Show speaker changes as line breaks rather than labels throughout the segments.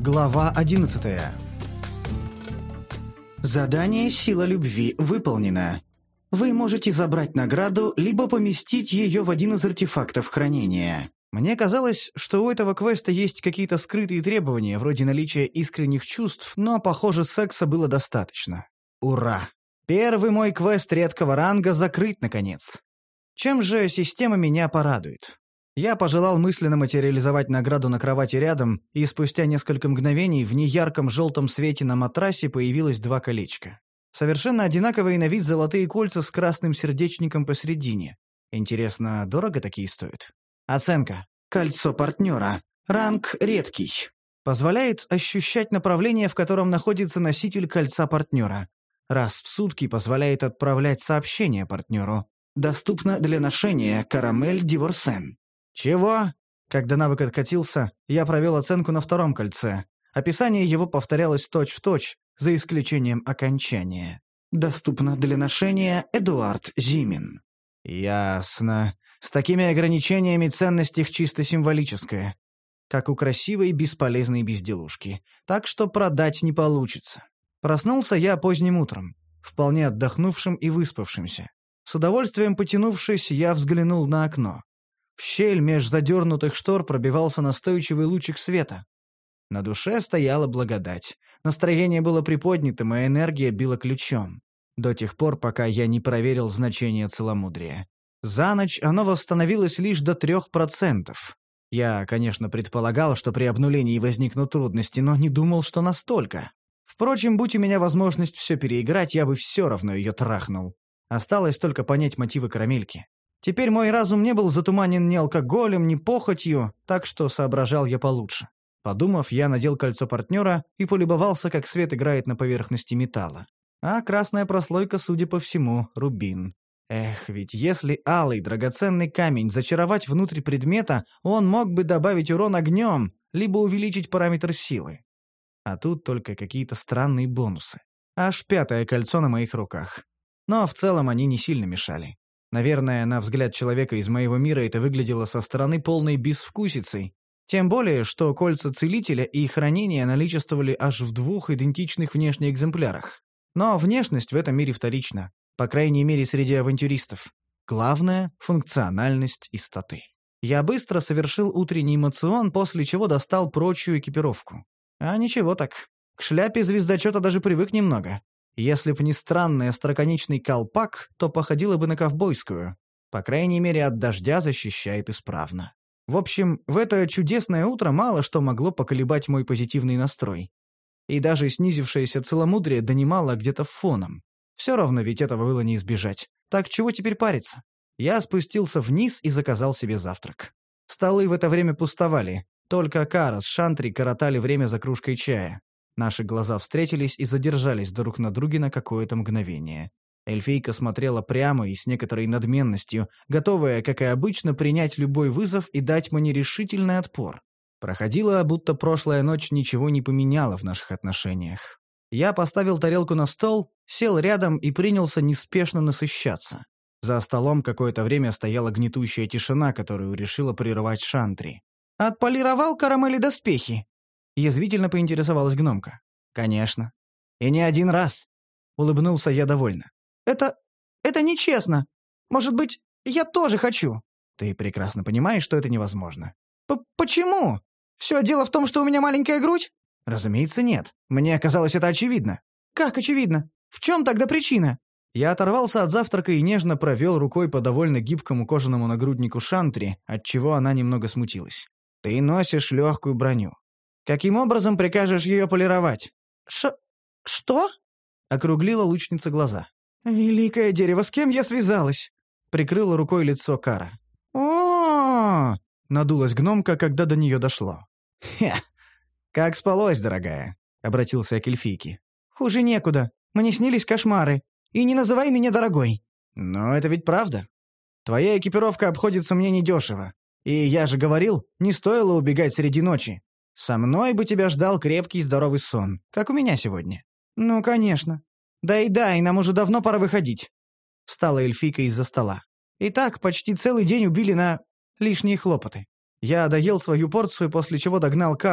Глава 11. Задание «Сила любви» выполнено. Вы можете забрать награду, либо поместить ее в один из артефактов хранения. Мне казалось, что у этого квеста есть какие-то скрытые требования, вроде наличия искренних чувств, но, похоже, секса было достаточно. Ура! Первый мой квест редкого ранга закрыт, наконец. Чем же система меня порадует? Я пожелал мысленно материализовать награду на кровати рядом, и спустя несколько мгновений в неярком желтом свете на матрасе появилось 2 колечка. Совершенно одинаковые на вид золотые кольца с красным сердечником посередине. Интересно, дорого такие стоят? Оценка. Кольцо партнера. Ранг редкий. Позволяет ощущать направление, в котором находится носитель кольца партнера. Раз в сутки позволяет отправлять сообщение партнеру. Доступно для ношения Карамель Диворсен. Чего? Когда навык откатился, я провел оценку на 2-м кольце. Описание его повторялось точь-в-точь, за исключением окончания. Доступно для ношения Эдуард Зимин. Ясно. С такими ограничениями ценность их чисто символическая. Как у красивой бесполезной безделушки. Так что продать не получится. Проснулся я поздним утром, вполне отдохнувшим и выспавшимся. С удовольствием потянувшись, я взглянул на окно. В щель меж задернутых штор пробивался настойчивый лучик света. На душе стояла благодать. Настроение было приподнятым, а энергия била ключом. До тех пор, пока я не проверил значение целомудрия. За ночь оно восстановилось лишь до 3%. Я, конечно, предполагал, что при обнулении возникнут трудности, но не думал, что настолько. Впрочем, будь у меня возможность все переиграть, я бы все равно ее трахнул. Осталось только понять мотивы карамельки. Теперь мой разум не был затуманен ни алкоголем, ни похотью, так что соображал я получше. Подумав, я надел кольцо партнера и полюбовался, как свет играет на поверхности металла. А красная прослойка, судя по всему, рубин. Эх, ведь если алый драгоценный камень зачаровать внутрь предмета, он мог бы добавить урон огнем, либо увеличить параметр силы. А тут только какие-то странные бонусы. Аж 5-е кольцо на моих руках. Но в целом они не сильно мешали. Наверное, на взгляд человека из моего мира это выглядело со стороны полной безвкусицей. Тем более, что кольца целителя и хранения наличествовали аж в 2 идентичных внешних экземплярах. Но внешность в этом мире вторична, по крайней мере среди авантюристов. Главное — функциональность и статы. Я быстро совершил утренний моцион, после чего достал прочую экипировку. А ничего так. К шляпе звездочета даже привык немного. Если б не странный остроконечный колпак, то походила бы на ковбойскую. По крайней мере, от дождя защищает исправно. В общем, в это чудесное утро мало что могло поколебать мой позитивный настрой. И даже снизившееся целомудрие донимало где-то фоном. Все равно ведь этого было не избежать. Так чего теперь париться? Я спустился вниз и заказал себе завтрак. Столы в это время пустовали. Только Кара с Шантри коротали время за кружкой чая. Наши глаза встретились и задержались друг на друге на какое-то мгновение. Эльфийка смотрела прямо и с некоторой надменностью, готовая, как и обычно, принять любой вызов и дать мне решительный отпор. Проходила, будто прошлая ночь ничего не поменяла в наших отношениях. Я поставил тарелку на стол, сел рядом и принялся неспешно насыщаться. За столом какое-то время стояла гнетущая тишина, которую решила прервать Шантри. «Отполировал карамели доспехи?» Язвительно поинтересовалась гномка. «Конечно. И не один раз», — улыбнулся я довольно. «Это нечестно. Может быть, я тоже хочу?» «Ты прекрасно понимаешь, что это невозможно». «Почему? Все дело в том, что у меня маленькая грудь?» «Разумеется, нет. Мне казалось это очевидно». «Как очевидно? В чем тогда причина?» Я оторвался от завтрака и нежно провел рукой по довольно гибкому кожаному нагруднику Шантри, отчего она немного смутилась. «Ты носишь легкую броню. Каким образом прикажешь ее полировать?» «Что?» — округлила лучница глаза. «Великое дерево, с кем я связалась?» — прикрыла рукой лицо Кара. О, надулась гномка, когда до нее дошло. «Хе! Как спалось, дорогая?» — обратился я к эльфийке. «Хуже некуда. Мне снились кошмары. И не называй меня дорогой». «Но это ведь правда. Твоя экипировка обходится мне недешево. И я же говорил, не стоило убегать среди ночи. Со мной бы тебя ждал крепкий и здоровый сон, как у меня сегодня». «Ну, конечно. Да, нам уже давно пора выходить». Встала эльфийка из-за стола. И так почти целый день убили на лишние хлопоты. Я доел свою порцию, после чего догнал Кару,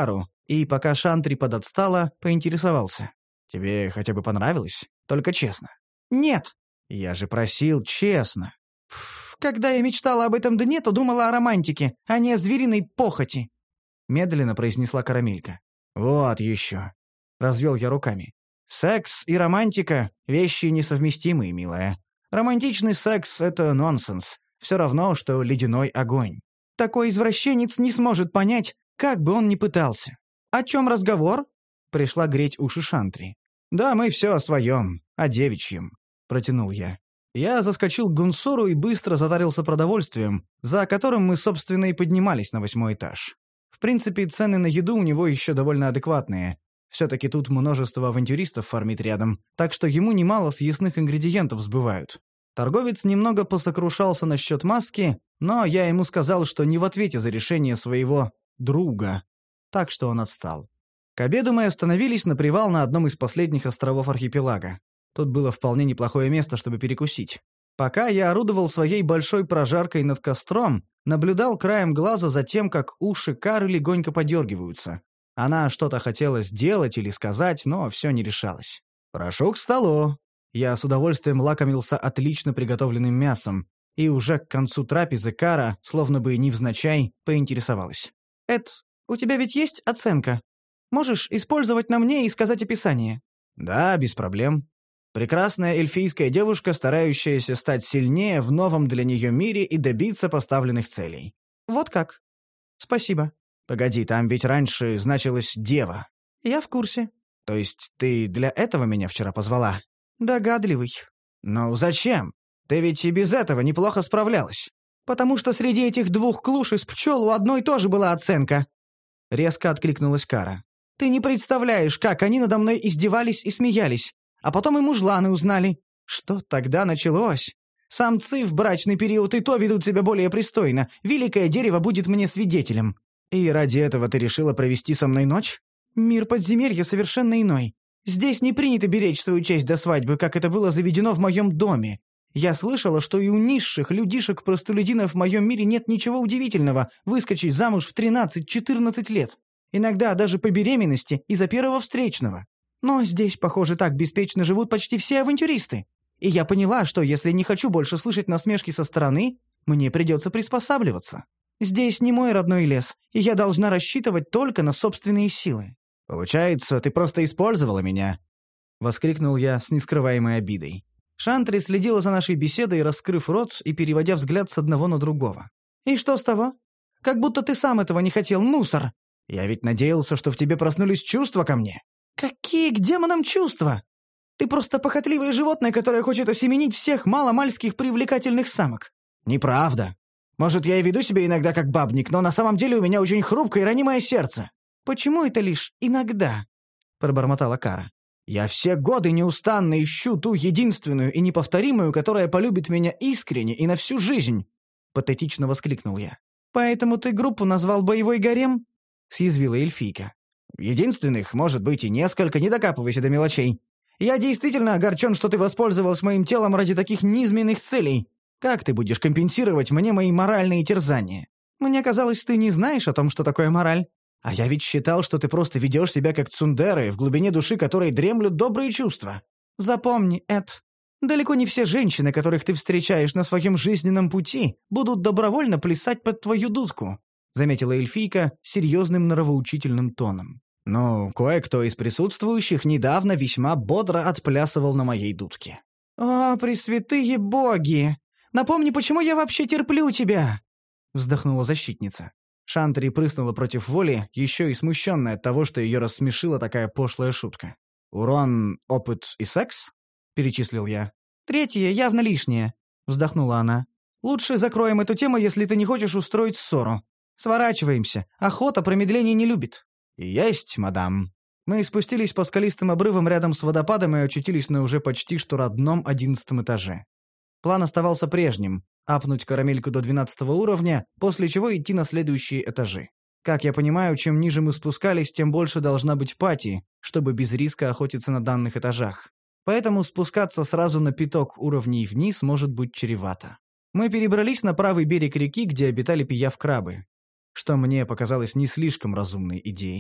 И пока Шантри подотстала, поинтересовался. «Тебе хотя бы понравилось? Только честно». «Нет». «Я же просил честно». «Когда я мечтала об этом дне, то думала о романтике, а не о звериной похоти», — медленно произнесла Карамелька. «Вот еще». Развел я руками. «Секс и романтика — вещи несовместимые, милая. Романтичный секс — это нонсенс. Все равно, что ледяной огонь. Такой извращенец не сможет понять, как бы он ни пытался». «О чем разговор?» — пришла греть уши Шантри. «Да мы все о своем, о девичьем», — протянул я. Я заскочил к Гунсору и быстро затарился продовольствием, за которым мы, собственно, и поднимались на 8-й этаж. В принципе, цены на еду у него еще довольно адекватные. Все-таки тут множество авантюристов фармит рядом, так что ему немало съестных ингредиентов сбывают. Торговец немного посокрушался насчет маски, но я ему сказал, что не в ответе за решение своего друга, так что он отстал. К обеду мы остановились на привал на одном из последних островов архипелага. Тут было вполне неплохое место, чтобы перекусить. Пока я орудовал своей большой прожаркой над костром, наблюдал краем глаза за тем, как уши Кары легонько подергиваются. Она что-то хотела сделать или сказать, но все не решалось. «Прошу к столу». Я с удовольствием лакомился отлично приготовленным мясом, и уже к концу трапезы Кара, словно бы невзначай, поинтересовалась. «Эд, у тебя ведь есть оценка? Можешь использовать на мне и сказать описание?» «Да, без проблем. Прекрасная эльфийская девушка, старающаяся стать сильнее в новом для нее мире и добиться поставленных целей». «Вот как? Спасибо». «Погоди, там ведь раньше значилось «дева». «Я в курсе». «То есть ты для этого меня вчера позвала?» «Догадливый». «Ну зачем? Ты ведь и без этого неплохо справлялась». «Потому что среди этих двух клуш из пчел у одной тоже была оценка». Резко откликнулась Кара. «Ты не представляешь, как они надо мной издевались и смеялись. А потом и мужланы узнали. Что тогда началось? Самцы в брачный период и то ведут себя более пристойно. Великое дерево будет мне свидетелем». «И ради этого ты решила провести со мной ночь?» «Мир подземелья совершенно иной. Здесь не принято беречь свою честь до свадьбы, как это было заведено в моем доме. Я слышала, что и у низших людишек-простолюдинов в моем мире нет ничего удивительного выскочить замуж в 13-14 лет. Иногда даже по беременности из-за первого встречного. Но здесь, похоже, так беспечно живут почти все авантюристы. И я поняла, что если не хочу больше слышать насмешки со стороны, мне придется приспосабливаться. Здесь не мой родной лес, и я должна рассчитывать только на собственные силы». «Получается, ты просто использовала меня?» — воскликнул я с нескрываемой обидой. Шантри следила за нашей беседой, раскрыв рот и переводя взгляд с одного на другого. «И что с того? Как будто ты сам этого не хотел, мусор!» «Я ведь надеялся, что в тебе проснулись чувства ко мне». «Какие к демонам чувства? Ты просто похотливое животное, которое хочет осеменить всех маломальских привлекательных самок». «Неправда. Может, я и веду себя иногда как бабник, но на самом деле у меня очень хрупкое и ранимое сердце». «Почему это лишь иногда?» — пробормотала Кара. «Я все годы неустанно ищу ту единственную и неповторимую, которая полюбит меня искренне и на всю жизнь», — патетично воскликнул я. «Поэтому ты группу назвал «Боевой гарем»?» — съязвила эльфийка. «Единственных, может быть, и несколько, не докапывайся до мелочей. Я действительно огорчен, что ты воспользовалась моим телом ради таких низменных целей. Как ты будешь компенсировать мне мои моральные терзания? Мне казалось, ты не знаешь о том, что такое мораль. А я ведь считал, что ты просто ведешь себя как цундеры, в глубине души которой дремлют добрые чувства. Запомни, Эд, далеко не все женщины, которых ты встречаешь на своем жизненном пути, будут добровольно плясать под твою дудку», — заметила эльфийка серьезным нравоучительным тоном. «Ну, кое-кто из присутствующих недавно весьма бодро отплясывал на моей дудке». «О, пресвятые боги! Напомни, почему я вообще терплю тебя?» — вздохнула защитница. Шантри прыснула против воли, еще и смущенная от того, что ее рассмешила такая пошлая шутка. «Урон, опыт и секс?» — перечислил я. «Третье явно лишнее», — вздохнула она. «Лучше закроем эту тему, если ты не хочешь устроить ссору. Сворачиваемся. Охота промедления не любит». «Есть, мадам». Мы спустились по скалистым обрывам рядом с водопадом и очутились на уже почти что родном 11-м этаже. План оставался прежним — апнуть карамельку до 12-го уровня, после чего идти на следующие этажи. Как я понимаю, чем ниже мы спускались, тем больше должна быть пати, чтобы без риска охотиться на данных этажах. Поэтому спускаться сразу на пяток уровней вниз может быть чревато. Мы перебрались на правый берег реки, где обитали пияв-крабы, что мне показалось не слишком разумной идеей.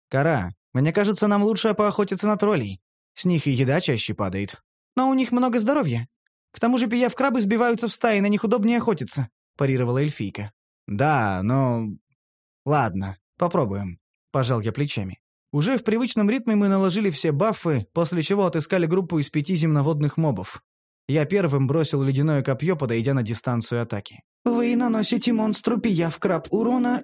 «Кара, мне кажется, нам лучше поохотиться на троллей. С них и еда чаще падает. Но у них много здоровья. К тому же пиявкрабы сбиваются в стаи, на них удобнее охотиться», — парировала эльфийка. «Да, но... Ладно, попробуем», — пожал я плечами. Уже в привычном ритме мы наложили все баффы, после чего отыскали группу из 5 земноводных мобов. Я первым бросил ледяное копье, подойдя на дистанцию атаки. «Вы наносите монстру пиявкраб урона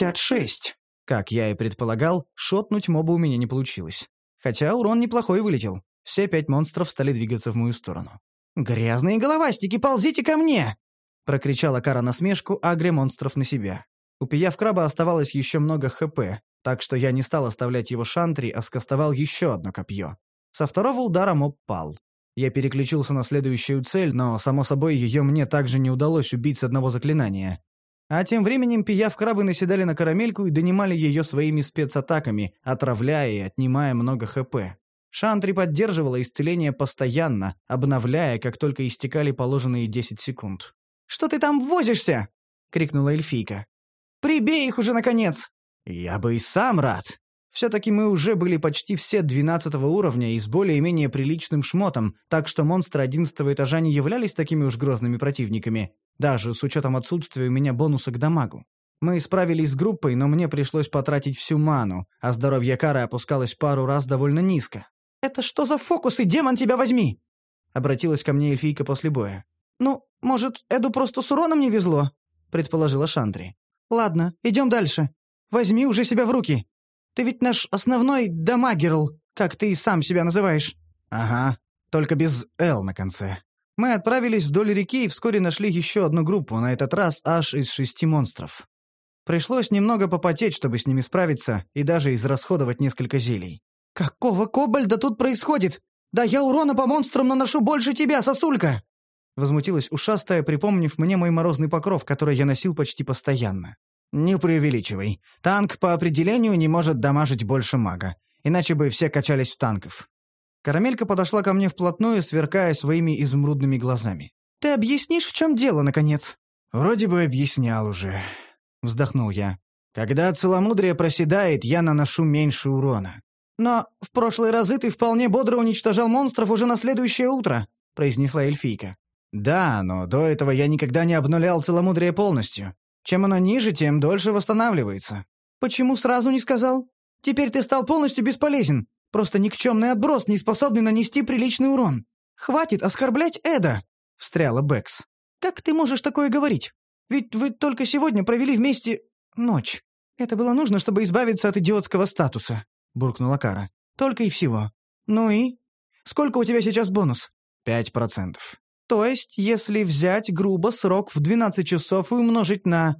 56». Как я и предполагал, шотнуть моба у меня не получилось. Хотя урон неплохой вылетел. Все 5 монстров стали двигаться в мою сторону. «Грязные головастики, ползите ко мне!» — прокричала Кара насмешку, агря монстров на себя. У пиявкраба оставалось еще много ХП, так что я не стал оставлять его шантри, а скостовал еще одно копье. Со второго удара моб пал. Я переключился на следующую цель, но, само собой, ее мне также не удалось убить с одного заклинания. А тем временем пиявкрабы наседали на карамельку и донимали ее своими спецатаками, отравляя и отнимая много ХП. Шантри поддерживала исцеление постоянно, обновляя, как только истекали положенные 10 секунд. «Что ты там возишься?» — крикнула эльфийка. «Прибей их уже, наконец!» «Я бы и сам рад!» Все-таки мы уже были почти все 12-го уровня и с более-менее приличным шмотом, так что монстры 11-го этажа не являлись такими уж грозными противниками, даже с учетом отсутствия у меня бонуса к дамагу. Мы справились с группой, но мне пришлось потратить всю ману, а здоровье Кары опускалось пару раз довольно низко. «Это что за фокусы, демон тебя возьми?» — обратилась ко мне эльфийка после боя. «Ну, может, Эду просто с уроном не везло?» — предположила Шантри. «Ладно, идем дальше. Возьми уже себя в руки. Ты ведь наш основной дамагерл, как ты и сам себя называешь». «Ага, только без «Л» на конце». Мы отправились вдоль реки и вскоре нашли еще одну группу, на этот раз аж из 6 монстров. Пришлось немного попотеть, чтобы с ними справиться, и даже израсходовать несколько зелий. «Какого кобальда тут происходит? Да я урона по монстрам наношу больше тебя, сосулька!» Возмутилась ушастая, припомнив мне мой морозный покров, который я носил почти постоянно. «Не преувеличивай. Танк по определению не может дамажить больше мага, иначе бы все качались в танков». Карамелька подошла ко мне вплотную, сверкая своими изумрудными глазами. «Ты объяснишь, в чем дело, наконец?» «Вроде бы объяснял уже», — вздохнул я. «Когда целомудрие проседает, я наношу меньше урона». «Но в прошлые разы ты вполне бодро уничтожал монстров уже на следующее утро», — произнесла эльфийка. «Да, но до этого я никогда не обнулял целомудрие полностью. Чем оно ниже, тем дольше восстанавливается». «Почему сразу не сказал? Теперь ты стал полностью бесполезен. Просто никчемный отброс, не способный нанести приличный урон. Хватит оскорблять Эда!» — встряла Бэкс. «Как ты можешь такое говорить? Ведь вы только сегодня провели вместе ночь. Это было нужно, чтобы избавиться от идиотского статуса», — буркнула Кара. «Только и всего. Ну и? Сколько у тебя сейчас бонус?» 5%. То есть, если взять грубо срок в 12 часов и умножить на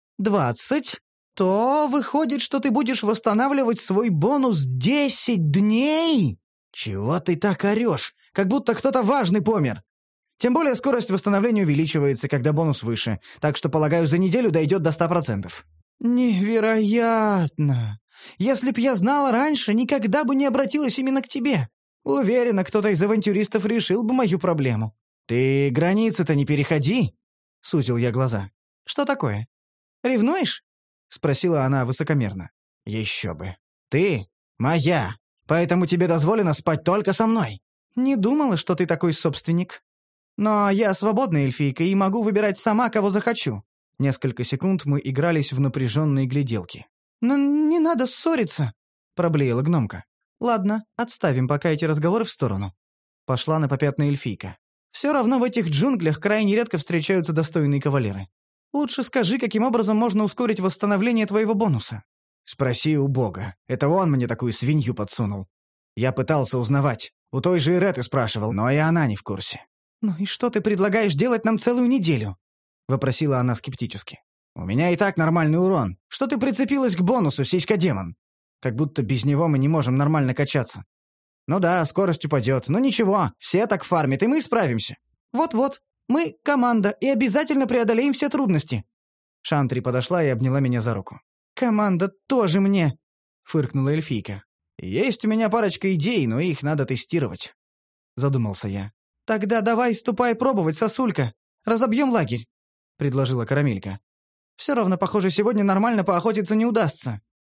20, то выходит, что ты будешь восстанавливать свой бонус 10 дней? Чего ты так орешь? Как будто кто-то важный помер. Тем более скорость восстановления увеличивается, когда бонус выше, так что, полагаю, за неделю дойдет до 100%. Невероятно! Если б я знала раньше, никогда бы не обратилась именно к тебе. Уверена, кто-то из авантюристов решил бы мою проблему. «Ты границы-то не переходи!» — сузил я глаза. «Что такое? Ревнуешь?» — спросила она высокомерно. «Еще бы. Ты моя, поэтому тебе дозволено спать только со мной». «Не думала, что ты такой собственник. Но я свободная эльфийка и могу выбирать сама, кого захочу». Несколько секунд мы игрались в напряженные гляделки. «Но не надо ссориться», — проблеяла гномка. «Ладно, отставим пока эти разговоры в сторону». Пошла на попятная эльфийка. «Все равно в этих джунглях крайне редко встречаются достойные кавалеры. Лучше скажи, каким образом можно ускорить восстановление твоего бонуса». «Спроси у бога. Это он мне такую свинью подсунул. Я пытался узнавать. У той же Иреты спрашивал, но и она не в курсе». «Ну и что ты предлагаешь делать нам целую неделю?» — вопросила она скептически. «У меня и так нормальный урон. Что ты прицепилась к бонусу, сиська-демон? Как будто без него мы не можем нормально качаться. Ну да, скорость упадет, но ничего, все так фармят, и мы справимся. Вот-вот, мы команда и обязательно преодолеем все трудности». Шантри подошла и обняла меня за руку. «Команда тоже мне», — фыркнула эльфийка. «Есть у меня парочка идей, но их надо тестировать», — задумался я. «Тогда давай ступай пробовать, сосулька. Разобьем лагерь», — предложила Карамелька. «Все равно, похоже, сегодня нормально поохотиться не удастся.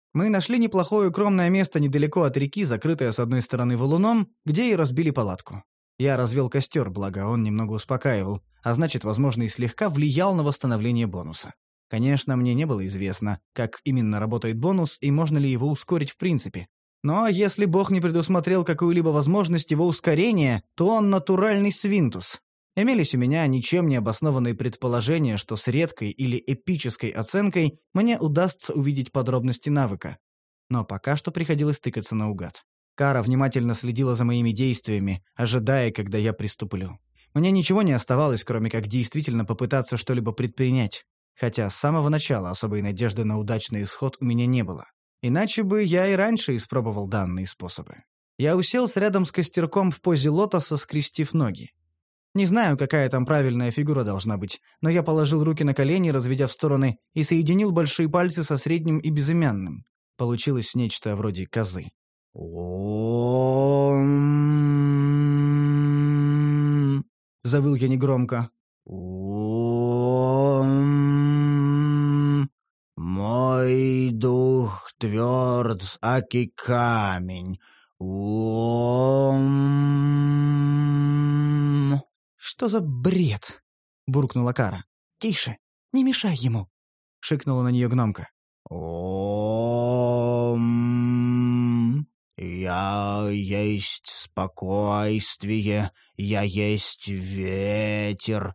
Мы нашли неплохое укромное место недалеко от реки, закрытое с одной стороны валуном, где и разбили палатку. Я развел костер, благо он немного успокаивал, а значит, возможно, и слегка влиял на восстановление бонуса. Конечно, мне не было известно, как именно работает бонус и можно ли его ускорить в принципе. Но если Бог не предусмотрел какую-либо возможность его ускорения, то он натуральный свинтус. Имелись у меня ничем не обоснованные предположения, что с редкой или эпической оценкой мне удастся увидеть подробности навыка. Но пока что приходилось тыкаться наугад. Кара внимательно следила за моими действиями, ожидая, когда я приступлю. Мне ничего не оставалось, кроме как действительно попытаться что-либо предпринять. Хотя с самого начала особой надежды на удачный исход у меня не было. Иначе бы я и раньше испробовал данные способы. Я уселся рядом с костерком в позе лотоса, скрестив ноги. Не знаю, какая там правильная фигура должна быть, но я положил руки на колени, разведя в стороны, и соединил большие пальцы со средним и безымянным. Получилось нечто вроде козы. «Ом...» — завыл я негромко. «Ом... Мой дух тверд, аки камень. Ом...» «Что за бред?» — буркнула Кара. «Тише, не мешай ему», — шикнула на нее гномка. «Ом... Я есть спокойствие, я есть ветер.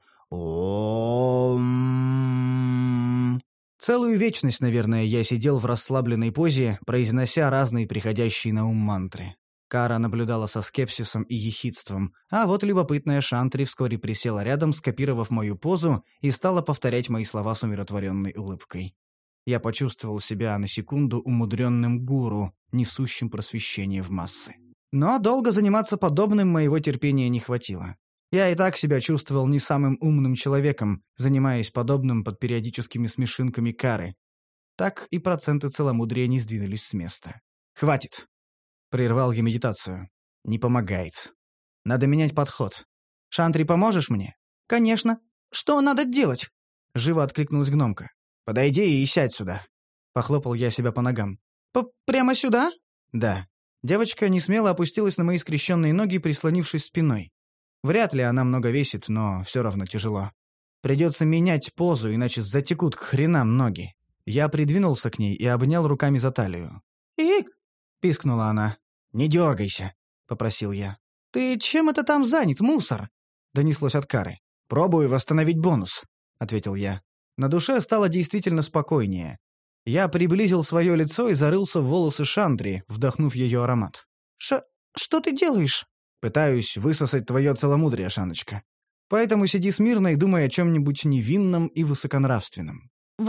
Ом...» Целую вечность, наверное, я сидел в расслабленной позе, произнося разные приходящие на ум мантры. Кара наблюдала со скепсисом и ехидством, а вот любопытная Шантри вскоре присела рядом, скопировав мою позу, и стала повторять мои слова с умиротворенной улыбкой. Я почувствовал себя на секунду умудренным гуру, несущим просвещение в массы. Но долго заниматься подобным моего терпения не хватило. Я и так себя чувствовал не самым умным человеком, занимаясь подобным под периодическими смешинками Кары. Так и проценты целомудрия не сдвинулись с места. «Хватит!» — прервал я медитацию. «Не помогает. Надо менять подход. Шантри, поможешь мне?» «Конечно. Что надо делать?» — живо откликнулась гномка. «Подойди и сядь сюда». Похлопал я себя по ногам. «Прямо сюда?» «Да». Девочка несмело опустилась на мои скрещенные ноги, прислонившись спиной. Вряд ли она много весит, но все равно тяжело. Придется менять позу, иначе затекут к хренам ноги. Я придвинулся к ней и обнял руками за талию. «Ик!» — пискнула она. «Не дергайся», — попросил я. «Ты чем это там занят, мусор?» — донеслось от Кары. «Пробую восстановить бонус», — ответил я. На душе стало действительно спокойнее. Я приблизил свое лицо и зарылся в волосы Шантри, вдохнув ее аромат. «Что ты делаешь?» «Пытаюсь высосать твое целомудрие, Шаночка. Поэтому сиди смирно и думай о чем-нибудь невинном и высоконравственном».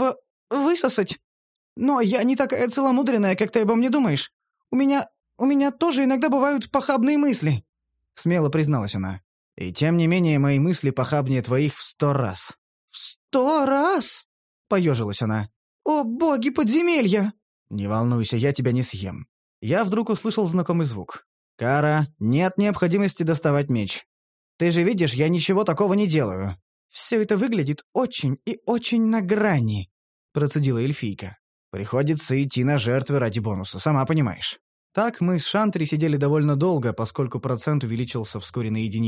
«Высосать? Но я не такая целомудренная, как ты обо мне думаешь. У меня тоже иногда бывают похабные мысли», — смело призналась она. «И тем не менее мои мысли похабнее твоих в 100 раз». «В 100 раз?» — поежилась она. «О, боги подземелья!» «Не волнуйся, я тебя не съем». Я вдруг услышал знакомый звук. «Кара, нет необходимости доставать меч. Ты же видишь, я ничего такого не делаю». «Все это выглядит очень и очень на грани», — процедила эльфийка. «Приходится идти на жертвы ради бонуса, сама понимаешь». Так мы с Шантри сидели довольно долго, поскольку процент увеличился вскоре на 1.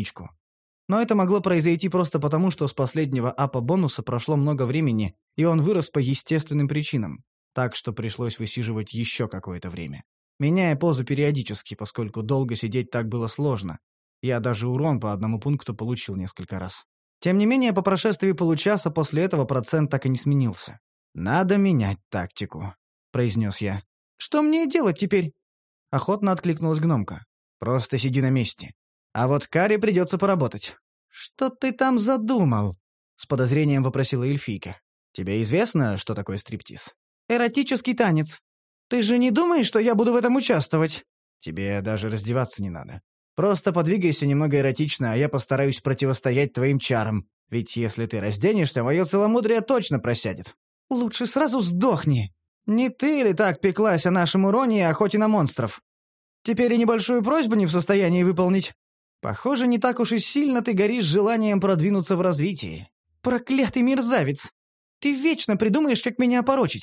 Но это могло произойти просто потому, что с последнего апа бонуса прошло много времени, и он вырос по естественным причинам. Так что пришлось высиживать еще какое-то время. Меняя позу периодически, поскольку долго сидеть так было сложно. Я даже урон по 1 пункту получил несколько раз. Тем не менее, по прошествии получаса после этого процент так и не сменился. «Надо менять тактику», — произнес я. «Что мне делать теперь?» Охотно откликнулась гномка. «Просто сиди на месте. А вот Каре придется поработать». «Что ты там задумал?» — с подозрением вопросила эльфийка. «Тебе известно, что такое стриптиз?» «Эротический танец. Ты же не думаешь, что я буду в этом участвовать?» «Тебе даже раздеваться не надо. Просто подвигайся немного эротично, а я постараюсь противостоять твоим чарам. Ведь если ты разденешься, мое целомудрие точно просядет». «Лучше сразу сдохни. Не ты ли так пеклась о нашем уроне и охоте на монстров? Теперь и небольшую просьбу не в состоянии выполнить. Похоже, не так уж и сильно ты горишь желанием продвинуться в развитии. Проклятый мерзавец! Ты вечно придумаешь, как меня опорочить.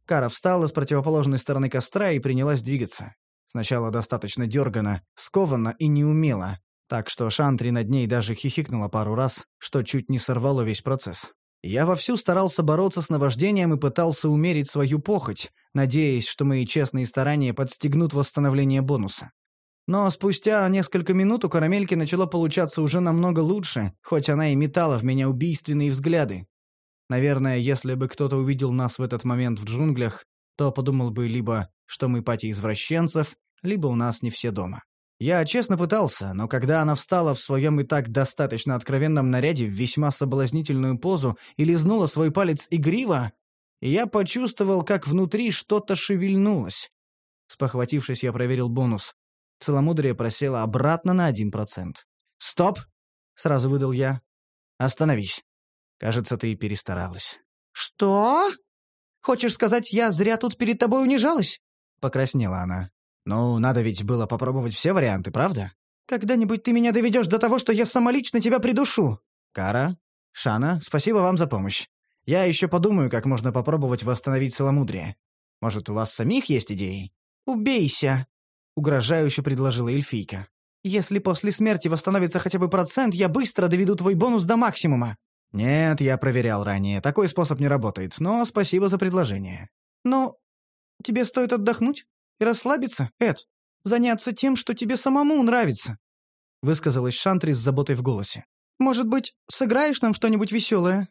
Кара встала с противоположной стороны костра и принялась двигаться. Сначала достаточно дёрганно, скованно и неумело, так что Шантри над ней даже хихикнула пару раз, что чуть не сорвало весь процесс. Я вовсю старался бороться с наваждением и пытался умерить свою похоть, надеясь, что мои честные старания подстегнут восстановление бонуса. Но спустя несколько минут у Карамельки начало получаться уже намного лучше, хоть она и метала в меня убийственные взгляды. Наверное, если бы кто-то увидел нас в этот момент в джунглях, то подумал бы либо, что мы пати извращенцев, либо у нас не все дома. Я честно пытался, но когда она встала в своем и так достаточно откровенном наряде в весьма соблазнительную позу и лизнула свой палец игриво, я почувствовал, как внутри что-то шевельнулось. Спохватившись, я проверил бонус. Целомудрие просело обратно на 1%. «Стоп!» — сразу выдал я. «Остановись. Кажется, ты перестаралась».
«Что? Хочешь сказать, я зря тут перед тобой унижалась?»
Покраснела она. «Ну, надо ведь было попробовать все варианты, правда?»
«Когда-нибудь ты меня доведешь до того, что я самолично тебя придушу».
«Кара, Шана, спасибо вам за помощь. Я еще подумаю, как можно попробовать восстановить целомудрие. Может, у вас самих есть идеи?»
«Убейся»,
— угрожающе предложила эльфийка.
«Если после смерти восстановится хотя бы процент, я быстро доведу твой бонус до максимума».
«Нет, я проверял ранее. Такой способ не работает, но спасибо за предложение».
«Но тебе стоит отдохнуть и расслабиться, Эд. Заняться тем, что тебе самому нравится»,
— высказалась Шантри с заботой в голосе.
«Может быть, сыграешь нам что-нибудь веселое?»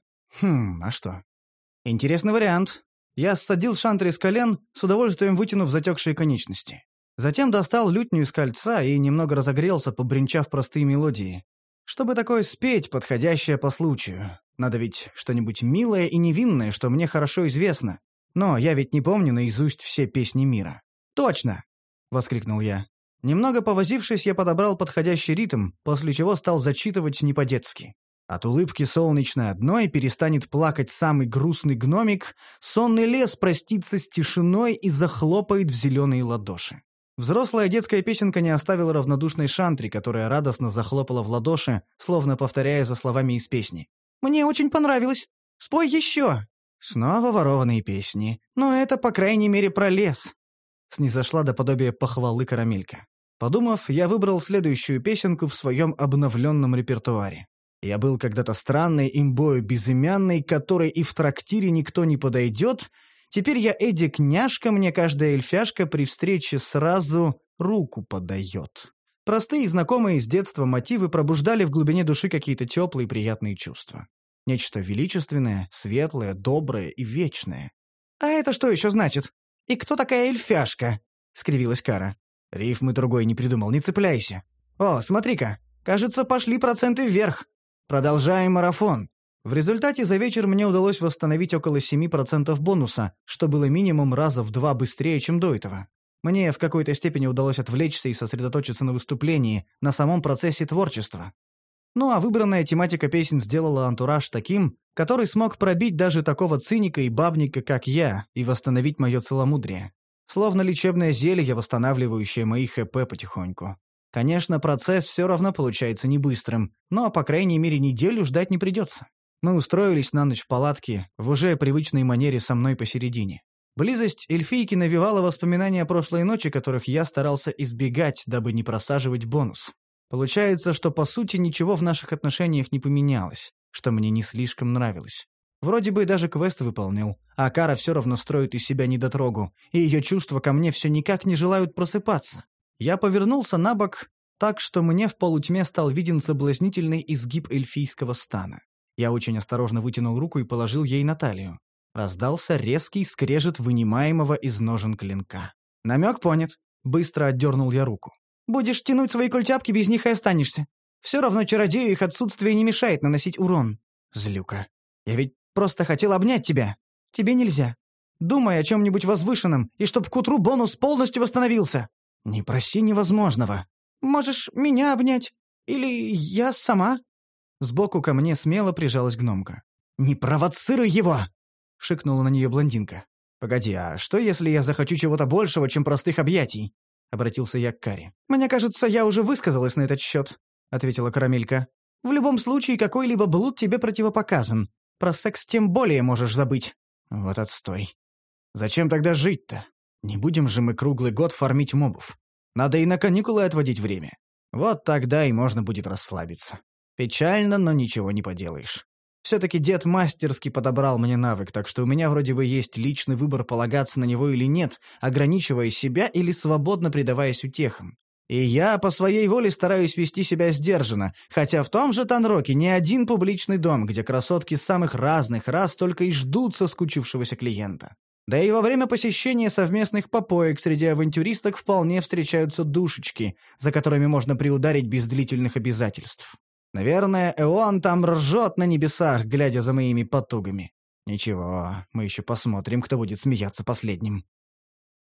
А что? Интересный вариант. Я ссадил Шантри с колен, с удовольствием вытянув затекшие конечности. Затем достал лютню из кольца и немного разогрелся, побренчав простые мелодии. Чтобы такое спеть, подходящее по случаю. Надо ведь что-нибудь милое и невинное, что мне хорошо известно. Но я ведь не помню наизусть все песни мира. «Точно!» — воскликнул я. Немного повозившись, я подобрал подходящий ритм, после чего стал зачитывать не по-детски. От улыбки солнечной одной перестанет плакать самый грустный гномик, сонный лес простится с тишиной и захлопает в зеленые ладоши. Взрослая детская песенка не оставила равнодушной Шантри, которая радостно захлопала в ладоши, словно повторяя за словами из песни.
«Мне очень понравилось. Спой еще!»
Снова ворованные песни. Но это, по крайней мере, про лес. Снизошла до подобия похвалы Карамелька. Подумав, я выбрал следующую песенку в своем обновленном репертуаре. Я был когда-то странной имбою безымянной, которой и в трактире никто не подойдет. Теперь я Эдик Няшка, мне каждая эльфяшка при встрече сразу руку подает. Простые и знакомые с детства мотивы пробуждали в глубине души какие-то теплые приятные чувства. Нечто величественное, светлое, доброе и вечное.
«А это что еще значит? И кто такая эльфяшка?» — скривилась Кара.
«Рифмы другой не придумал, не цепляйся. О, смотри-ка, кажется, пошли проценты вверх. Продолжаем марафон». В результате за вечер мне удалось восстановить около 7% бонуса, что было минимум раза в 2 быстрее, чем до этого. Мне в какой-то степени удалось отвлечься и сосредоточиться на выступлении, на самом процессе творчества. Ну а выбранная тематика песен сделала антураж таким, который смог пробить даже такого циника и бабника, как я, и восстановить мое целомудрие. Словно лечебное зелье, восстанавливающее мои ХП потихоньку. Конечно, процесс все равно получается не быстрым, но, по крайней мере, неделю ждать не придется. Мы устроились на ночь в палатке, в уже привычной манере со мной посередине. Близость эльфийки навевала воспоминания о прошлой ночи, которых я старался избегать, дабы не просаживать бонус. Получается, что по сути ничего в наших отношениях не поменялось, что мне не слишком нравилось. Вроде бы даже квест выполнил, а Кара все равно строит из себя недотрогу, и ее чувства ко мне все никак не желают просыпаться. Я повернулся на бок, так что мне в полутьме стал виден соблазнительный изгиб эльфийского стана. Я очень осторожно вытянул руку и положил ей на талию. Раздался резкий скрежет вынимаемого из ножен клинка. Намек понят. Быстро отдернул я руку.
«Будешь тянуть свои культяпки, без них и останешься. Все равно чародею их отсутствие не мешает наносить урон».
Злюка. Я ведь просто хотел обнять тебя.
Тебе нельзя. Думай о чем-нибудь возвышенном, и чтоб к утру бонус полностью восстановился.
Не проси невозможного.
Можешь меня обнять. Или я сама.
Сбоку ко мне смело прижалась гномка. «Не провоцируй его!» — шикнула на нее блондинка. «Погоди, а что, если я захочу чего-то большего, чем простых объятий?» — обратился я к Каре.
«Мне кажется, я уже высказалась на этот счет», — ответила Карамелька. «В любом случае, какой-либо блуд тебе противопоказан. Про секс тем более можешь забыть».
Вот отстой. Зачем тогда жить-то? Не будем же мы круглый год фармить мобов. Надо и на каникулы отводить время. Вот тогда и можно будет расслабиться. Печально, но ничего не поделаешь. Все-таки дед мастерски подобрал мне навык, так что у меня вроде бы есть личный выбор, полагаться на него или нет, ограничивая себя или свободно предаваясь утехам. И я по своей воле стараюсь вести себя сдержанно, хотя в том же Танроке не один публичный дом, где красотки самых разных рас только и ждут соскучившегося клиента. Да и во время посещения совместных попоек среди авантюристок вполне встречаются душечки, за которыми можно приударить без длительных обязательств. Наверное, Эон там ржет на небесах, глядя за моими потугами. Ничего, мы еще посмотрим, кто будет смеяться последним.